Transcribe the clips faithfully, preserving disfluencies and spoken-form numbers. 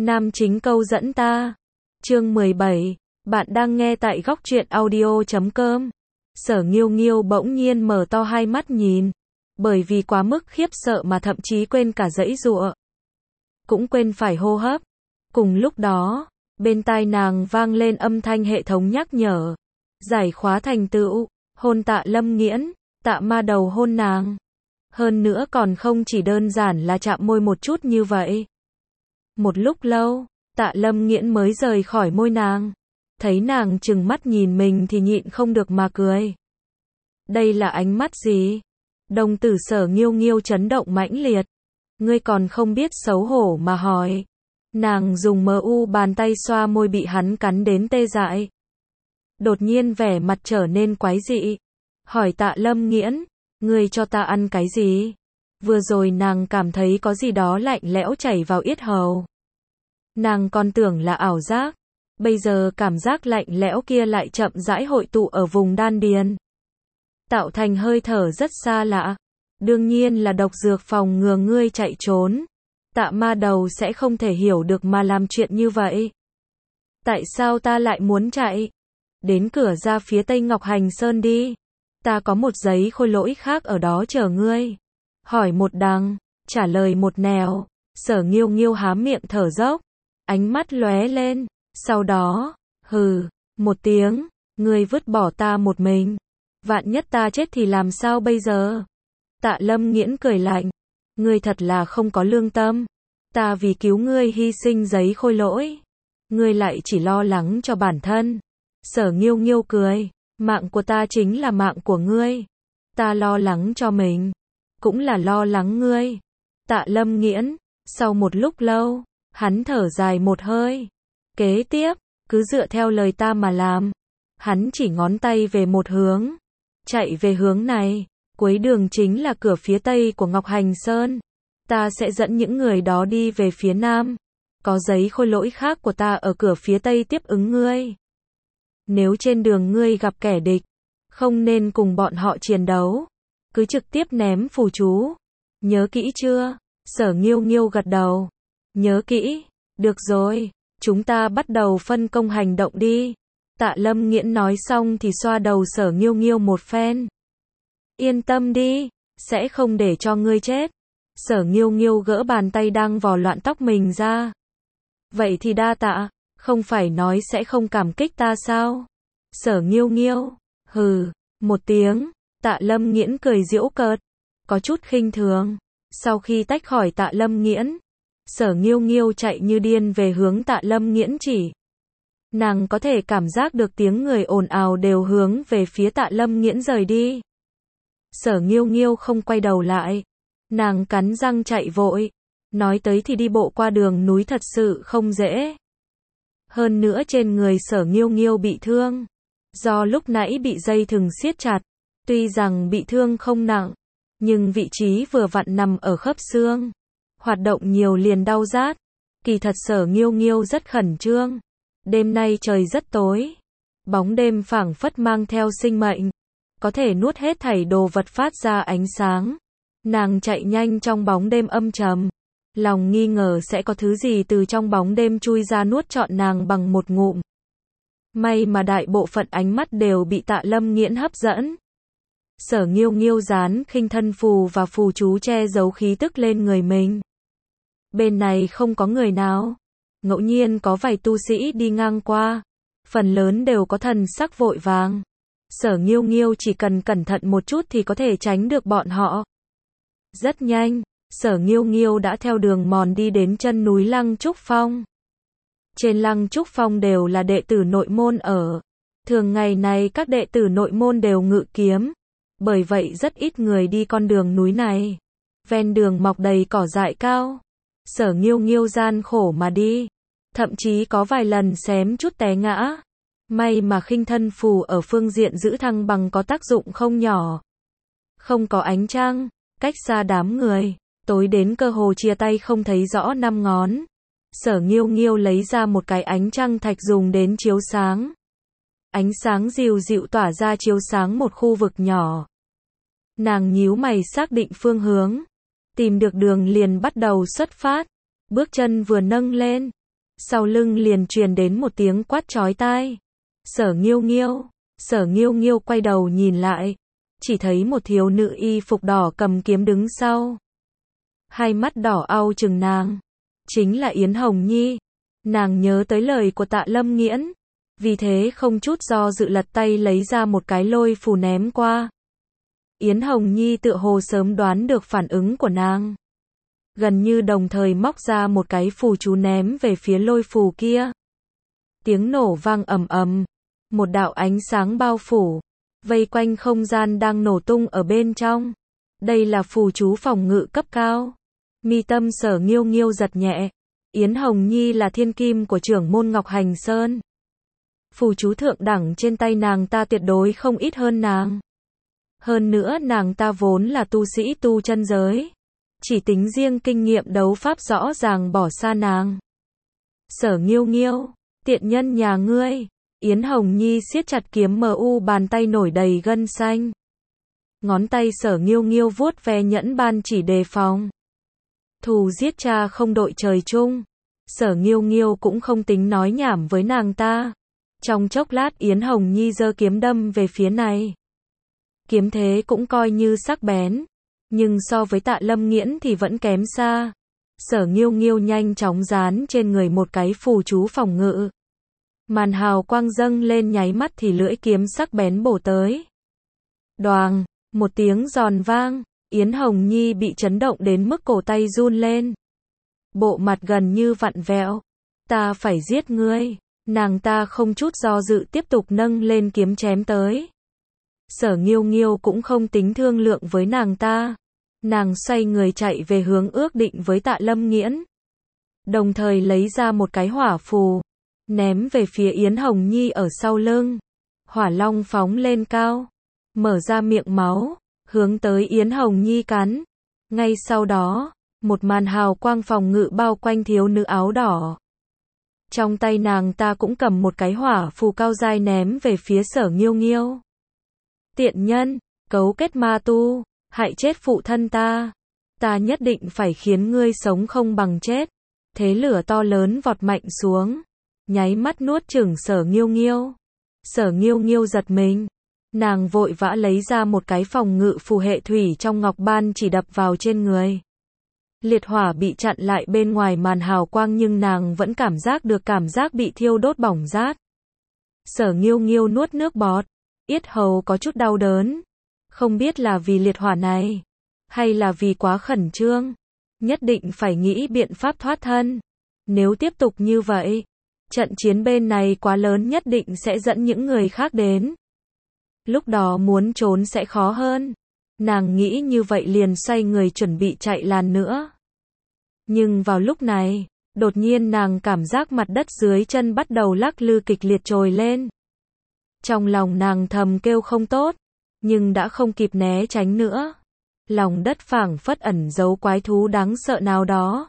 Nam chính câu dẫn ta. Chương mười bảy. Bạn đang nghe tại góc truyện audio chấm com. Sở Nghiêu Nghiêu bỗng nhiên mở to hai mắt nhìn, bởi vì quá mức khiếp sợ mà thậm chí quên cả giãy giụa, cũng quên phải hô hấp. Cùng lúc đó, bên tai nàng vang lên âm thanh hệ thống nhắc nhở. Giải khóa thành tựu, hôn Tạ Lâm Nghiễn. Tạ Ma Đầu hôn nàng. Hơn nữa còn không chỉ đơn giản là chạm môi một chút như vậy. Một lúc lâu, Tạ Lâm Nghiễn mới rời khỏi môi nàng. Thấy nàng trừng mắt nhìn mình thì nhịn không được mà cười. Đây là ánh mắt gì? Đồng tử Sở Nghiêu Nghiêu chấn động mãnh liệt. Ngươi còn không biết xấu hổ mà hỏi. Nàng dùng mờ u bàn tay xoa môi bị hắn cắn đến tê dại. Đột nhiên vẻ mặt trở nên quái dị. Hỏi Tạ Lâm Nghiễn, ngươi cho ta ăn cái gì? Vừa rồi nàng cảm thấy có gì đó lạnh lẽo chảy vào yết hầu. Nàng còn tưởng là ảo giác. Bây giờ cảm giác lạnh lẽo kia lại chậm rãi hội tụ ở vùng đan điền, tạo thành hơi thở rất xa lạ. Đương nhiên là độc dược phòng ngừa ngươi chạy trốn. Tạ Ma Đầu sẽ không thể hiểu được mà làm chuyện như vậy. Tại sao ta lại muốn chạy? Đến cửa ra phía Tây Ngọc Hành Sơn đi. Ta có một giấy khôi lỗi khác ở đó chờ ngươi. Hỏi một đằng, trả lời một nẻo. Sở Nghiêu Nghiêu há miệng thở dốc, ánh mắt lóe lên. Sau đó, hừ, một tiếng, ngươi vứt bỏ ta một mình. Vạn nhất ta chết thì làm sao bây giờ? Tạ Lâm Nghiễn cười lạnh. Ngươi thật là không có lương tâm. Ta vì cứu ngươi hy sinh giấy khôi lỗi. Ngươi lại chỉ lo lắng cho bản thân. Sở Nghiêu Nghiêu cười. Mạng của ta chính là mạng của ngươi. Ta lo lắng cho mình, cũng là lo lắng ngươi. Tạ Lâm Nghiễn. Sau một lúc lâu, hắn thở dài một hơi. Kế tiếp, cứ dựa theo lời ta mà làm. Hắn chỉ ngón tay về một hướng. Chạy về hướng này. Cuối đường chính là cửa phía tây của Ngọc Hành Sơn. Ta sẽ dẫn những người đó đi về phía nam. Có giấy khôi lỗi khác của ta ở cửa phía tây tiếp ứng ngươi. Nếu trên đường ngươi gặp kẻ địch, không nên cùng bọn họ chiến đấu. Cứ trực tiếp ném phù chú. Nhớ kỹ chưa? Sở Nghiêu Nghiêu gật đầu. Nhớ kỹ. Được rồi, chúng ta bắt đầu phân công hành động đi. Tạ Lâm Nghiễn nói xong thì xoa đầu Sở Nghiêu Nghiêu một phen. Yên tâm đi, sẽ không để cho ngươi chết. Sở Nghiêu Nghiêu gỡ bàn tay đang vò loạn tóc mình ra. Vậy thì đa tạ, không phải nói sẽ không cảm kích ta sao? Sở Nghiêu Nghiêu, hừ, một tiếng. Tạ Lâm Nghiễn cười giễu cợt, có chút khinh thường. Sau khi tách khỏi Tạ Lâm Nghiễn, Sở Nghiêu Nghiêu chạy như điên về hướng Tạ Lâm Nghiễn chỉ. Nàng có thể cảm giác được tiếng người ồn ào đều hướng về phía Tạ Lâm Nghiễn rời đi. Sở Nghiêu Nghiêu không quay đầu lại. Nàng cắn răng chạy vội. Nói tới thì đi bộ qua đường núi thật sự không dễ. Hơn nữa trên người Sở Nghiêu Nghiêu bị thương. Do lúc nãy bị dây thừng siết chặt. Tuy rằng bị thương không nặng, nhưng vị trí vừa vặn nằm ở khớp xương. Hoạt động nhiều liền đau rát. Kỳ thật Sở Nghiêu Nghiêu rất khẩn trương. Đêm nay trời rất tối. Bóng đêm phảng phất mang theo sinh mệnh. Có thể nuốt hết thảy đồ vật phát ra ánh sáng. Nàng chạy nhanh trong bóng đêm âm trầm. Lòng nghi ngờ sẽ có thứ gì từ trong bóng đêm chui ra nuốt trọn nàng bằng một ngụm. May mà đại bộ phận ánh mắt đều bị Tạ Lâm Nghiễn hấp dẫn. Sở Nghiêu Nghiêu dán khinh thân phù và phù chú che giấu khí tức lên người mình. Bên này không có người nào. Ngẫu nhiên có vài tu sĩ đi ngang qua. Phần lớn đều có thần sắc vội vàng. Sở Nghiêu Nghiêu chỉ cần cẩn thận một chút thì có thể tránh được bọn họ. Rất nhanh, Sở Nghiêu Nghiêu đã theo đường mòn đi đến chân núi Lăng Trúc Phong. Trên Lăng Trúc Phong đều là đệ tử nội môn ở. Thường ngày này các đệ tử nội môn đều ngự kiếm. Bởi vậy rất ít người đi con đường núi này. Ven đường mọc đầy cỏ dại cao. Sở Nghiêu Nghiêu gian khổ mà đi. Thậm chí có vài lần xém chút té ngã. May mà khinh thân phù ở phương diện giữ thăng bằng có tác dụng không nhỏ. Không có ánh trăng, cách xa đám người, tối đến cơ hồ chia tay không thấy rõ năm ngón. Sở Nghiêu Nghiêu lấy ra một cái ánh trăng thạch dùng đến chiếu sáng. Ánh sáng dịu dịu tỏa ra chiếu sáng một khu vực nhỏ. Nàng nhíu mày xác định phương hướng. Tìm được đường liền bắt đầu xuất phát. Bước chân vừa nâng lên, sau lưng liền truyền đến một tiếng quát chói tai. Sở Nghiêu Nghiêu, Sở Nghiêu Nghiêu quay đầu nhìn lại, chỉ thấy một thiếu nữ y phục đỏ cầm kiếm đứng sau. Hai mắt đỏ au chừng nàng, chính là Yến Hồng Nhi. Nàng nhớ tới lời của Tạ Lâm Nghiễn, vì thế không chút do dự lật tay lấy ra một cái lôi phù ném qua. Yến Hồng Nhi tựa hồ sớm đoán được phản ứng của nàng, gần như đồng thời móc ra một cái phù chú ném về phía lôi phù kia. Tiếng nổ vang ầm ầm, một đạo ánh sáng bao phủ, vây quanh không gian đang nổ tung ở bên trong. Đây là phù chú phòng ngự cấp cao. Mi tâm Sở Nghiêu Nghiêu giật nhẹ. Yến Hồng Nhi là thiên kim của trưởng môn Ngọc Hành Sơn. Phù chú thượng đẳng trên tay nàng ta tuyệt đối không ít hơn nàng. Hơn nữa nàng ta vốn là tu sĩ tu chân giới, chỉ tính riêng kinh nghiệm đấu pháp rõ ràng bỏ xa nàng. Sở Nghiêu Nghiêu, tiện nhân nhà ngươi. Yến Hồng Nhi siết chặt kiếm mờ u, bàn tay nổi đầy gân xanh. Ngón tay Sở Nghiêu Nghiêu vuốt ve nhẫn ban chỉ đề phòng. Thù giết cha không đội trời chung. Sở Nghiêu Nghiêu cũng không tính nói nhảm với nàng ta. Trong chốc lát Yến Hồng Nhi giơ kiếm đâm về phía này. Kiếm thế cũng coi như sắc bén, nhưng so với Tạ Lâm Nghiễn thì vẫn kém xa. Sở Nghiêu Nghiêu nhanh chóng dán trên người một cái phù chú phòng ngự. Màn hào quang dâng lên nháy mắt thì lưỡi kiếm sắc bén bổ tới. Đoàng, một tiếng giòn vang, Yến Hồng Nhi bị chấn động đến mức cổ tay run lên. Bộ mặt gần như vặn vẹo. Ta phải giết ngươi. Nàng ta không chút do dự tiếp tục nâng lên kiếm chém tới. Sở Nghiêu Nghiêu cũng không tính thương lượng với nàng ta. Nàng xoay người chạy về hướng ước định với Tạ Lâm Nghiễn. Đồng thời lấy ra một cái hỏa phù, ném về phía Yến Hồng Nhi ở sau lưng. Hỏa long phóng lên cao, mở ra miệng máu, hướng tới Yến Hồng Nhi cắn. Ngay sau đó, một màn hào quang phòng ngự bao quanh thiếu nữ áo đỏ. Trong tay nàng ta cũng cầm một cái hỏa phù cao dai ném về phía Sở Nghiêu Nghiêu. Tiện nhân, cấu kết ma tu, hại chết phụ thân ta. Ta nhất định phải khiến ngươi sống không bằng chết. Thế lửa to lớn vọt mạnh xuống, nháy mắt nuốt chửng Sở Nghiêu Nghiêu. Sở Nghiêu Nghiêu giật mình. Nàng vội vã lấy ra một cái phòng ngự phù hệ thủy trong ngọc ban chỉ đập vào trên người. Liệt hỏa bị chặn lại bên ngoài màn hào quang nhưng nàng vẫn cảm giác được cảm giác bị thiêu đốt bỏng rát. Sở Nghiêu Nghiêu nuốt nước bọt, yết hầu có chút đau đớn. Không biết là vì liệt hỏa này, hay là vì quá khẩn trương. Nhất định phải nghĩ biện pháp thoát thân. Nếu tiếp tục như vậy, trận chiến bên này quá lớn nhất định sẽ dẫn những người khác đến. Lúc đó muốn trốn sẽ khó hơn. Nàng nghĩ như vậy liền xoay người chuẩn bị chạy làn nữa. Nhưng vào lúc này, đột nhiên nàng cảm giác mặt đất dưới chân bắt đầu lắc lư kịch liệt trồi lên. Trong lòng nàng thầm kêu không tốt, nhưng đã không kịp né tránh nữa. Lòng đất phảng phất ẩn giấu quái thú đáng sợ nào đó.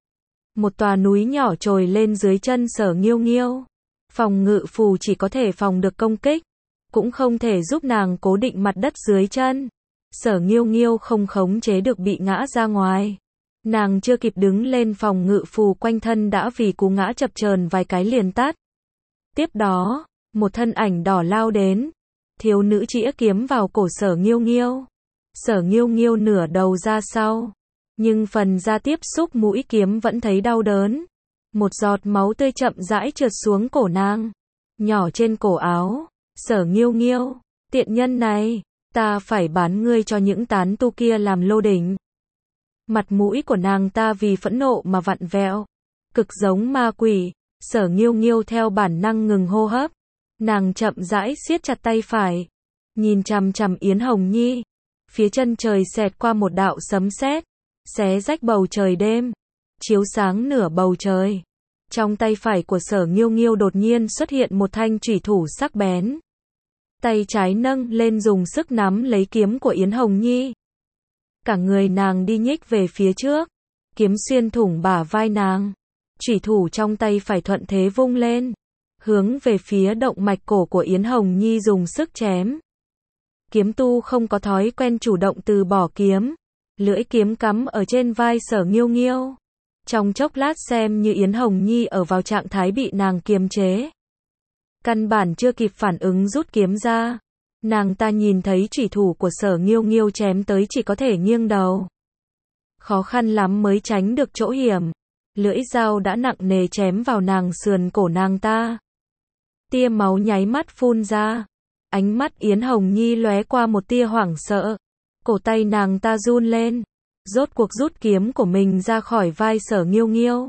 Một tòa núi nhỏ trồi lên dưới chân Sở Nghiêu Nghiêu. Phòng ngự phù chỉ có thể phòng được công kích, cũng không thể giúp nàng cố định mặt đất dưới chân. Sở Nghiêu Nghiêu không khống chế được bị ngã ra ngoài. Nàng chưa kịp đứng lên, phòng ngự phù quanh thân đã vì cú ngã chập chờn vài cái liền tắt. Tiếp đó, một thân ảnh đỏ lao đến. Thiếu nữ chĩa kiếm vào cổ Sở Nghiêu Nghiêu. Sở Nghiêu Nghiêu nửa đầu ra sau, nhưng phần da tiếp xúc mũi kiếm vẫn thấy đau đớn. Một giọt máu tươi chậm rãi trượt xuống cổ nàng, nhỏ trên cổ áo. Sở Nghiêu Nghiêu, tiện nhân này, ta phải bán ngươi cho những tán tu kia làm lô đỉnh. Mặt mũi của nàng ta vì phẫn nộ mà vặn vẹo, cực giống ma quỷ. Sở Nghiêu Nghiêu theo bản năng ngừng hô hấp. Nàng chậm rãi siết chặt tay phải, nhìn chằm chằm Yến Hồng Nhi. Phía chân trời xẹt qua một đạo sấm sét, xé rách bầu trời đêm, chiếu sáng nửa bầu trời. Trong tay phải của Sở Nghiêu Nghiêu đột nhiên xuất hiện một thanh chủy thủ sắc bén. Tay trái nâng lên dùng sức nắm lấy kiếm của Yến Hồng Nhi. Cả người nàng đi nhích về phía trước, kiếm xuyên thủng bả vai nàng. Chủy thủ trong tay phải thuận thế vung lên, hướng về phía động mạch cổ của Yến Hồng Nhi dùng sức chém. Kiếm tu không có thói quen chủ động từ bỏ kiếm. Lưỡi kiếm cắm ở trên vai Sở Nghiêu Nghiêu. Trong chốc lát xem như Yến Hồng Nhi ở vào trạng thái bị nàng kiềm chế. Căn bản chưa kịp phản ứng rút kiếm ra. Nàng ta nhìn thấy chủy thủ của Sở Nghiêu Nghiêu chém tới chỉ có thể nghiêng đầu. Khó khăn lắm mới tránh được chỗ hiểm. Lưỡi dao đã nặng nề chém vào nàng sườn cổ nàng ta. Tia máu nháy mắt phun ra. Ánh mắt Yến Hồng Nhi lóe qua một tia hoảng sợ. Cổ tay nàng ta run lên. Rốt cuộc rút kiếm của mình ra khỏi vai Sở Nghiêu Nghiêu.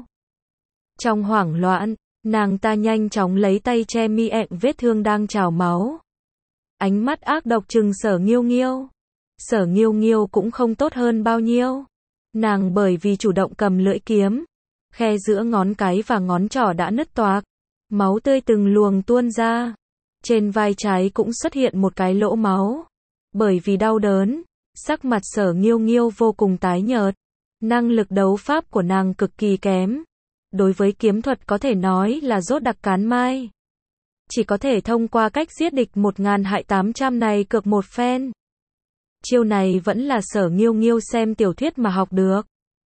Trong hoảng loạn, nàng ta nhanh chóng lấy tay che miệng vết thương đang trào máu. Ánh mắt ác độc trừng Sở Nghiêu Nghiêu. Sở Nghiêu Nghiêu cũng không tốt hơn bao nhiêu. Nàng bởi vì chủ động cầm lưỡi kiếm, khe giữa ngón cái và ngón trỏ đã nứt toạc. Máu tươi từng luồng tuôn ra. Trên vai trái cũng xuất hiện một cái lỗ máu. Bởi vì đau đớn, sắc mặt Sở Nghiêu Nghiêu vô cùng tái nhợt. Năng lực đấu pháp của nàng cực kỳ kém. Đối với kiếm thuật có thể nói là rốt đặc cán mai. Chỉ có thể thông qua cách giết địch một ngàn hại tám trăm này cược một phen. Chiêu này vẫn là Sở Nghiêu Nghiêu xem tiểu thuyết mà học được.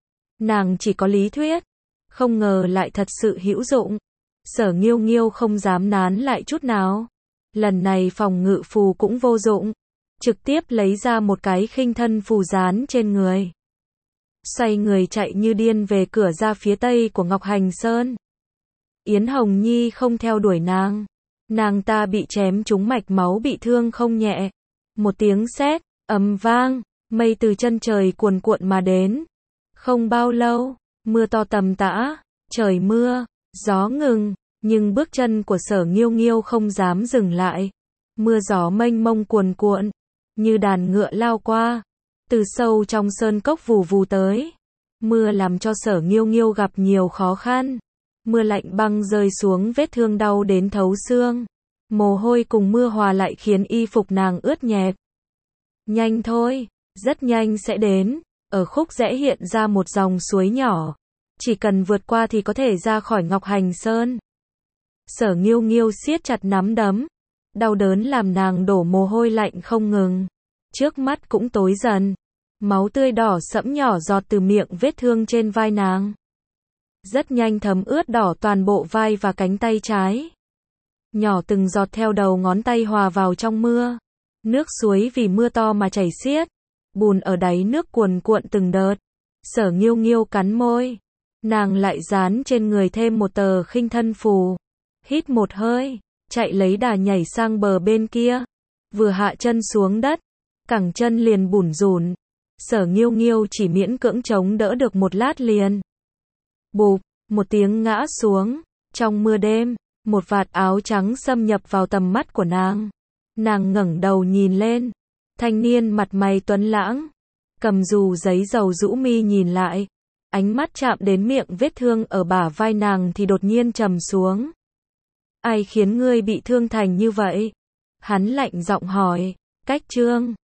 Nàng chỉ có lý thuyết, không ngờ lại thật sự hữu dụng. Sở Nghiêu Nghiêu không dám nán lại chút nào. Lần này phòng ngự phù cũng vô dụng. Trực tiếp lấy ra một cái khinh thân phù dán trên người. Xoay người chạy như điên về cửa ra phía tây của Ngọc Hành Sơn. Yến Hồng Nhi không theo đuổi nàng. Nàng ta bị chém trúng mạch máu bị thương không nhẹ. Một tiếng sét ầm vang, mây từ chân trời cuồn cuộn mà đến. Không bao lâu, mưa to tầm tã, trời mưa, gió ngừng, nhưng bước chân của Sở Nghiêu Nghiêu không dám dừng lại. Mưa gió mênh mông cuồn cuộn, như đàn ngựa lao qua, từ sâu trong sơn cốc vù vù tới. Mưa làm cho Sở Nghiêu Nghiêu gặp nhiều khó khăn. Mưa lạnh băng rơi xuống vết thương đau đến thấu xương. Mồ hôi cùng mưa hòa lại khiến y phục nàng ướt nhẹp. Nhanh thôi, rất nhanh sẽ đến. Ở khúc rẽ hiện ra một dòng suối nhỏ. Chỉ cần vượt qua thì có thể ra khỏi Ngọc Hành Sơn. Sở Nghiêu Nghiêu siết chặt nắm đấm. Đau đớn làm nàng đổ mồ hôi lạnh không ngừng. Trước mắt cũng tối dần. Máu tươi đỏ sẫm nhỏ giọt từ miệng vết thương trên vai nàng. Rất nhanh thấm ướt đỏ toàn bộ vai và cánh tay trái. Nhỏ từng giọt theo đầu ngón tay hòa vào trong mưa. Nước suối vì mưa to mà chảy xiết. Bùn ở đáy nước cuồn cuộn từng đợt. Sở Nghiêu Nghiêu cắn môi. Nàng lại dán trên người thêm một tờ khinh thân phù. Hít một hơi, chạy lấy đà nhảy sang bờ bên kia. Vừa hạ chân xuống đất, cẳng chân liền bủn rủn. Sở Nghiêu Nghiêu chỉ miễn cưỡng chống đỡ được một lát liền. Bụp, một tiếng ngã xuống. Trong mưa đêm, một vạt áo trắng xâm nhập vào tầm mắt của nàng. Nàng ngẩng đầu nhìn lên. Thanh niên mặt mày tuấn lãng, cầm dù giấy dầu rũ mi nhìn lại. Ánh mắt chạm đến miệng vết thương ở bả vai nàng thì đột nhiên trầm xuống. Ai khiến ngươi bị thương thành như vậy? Hắn lạnh giọng hỏi. Cách Trương.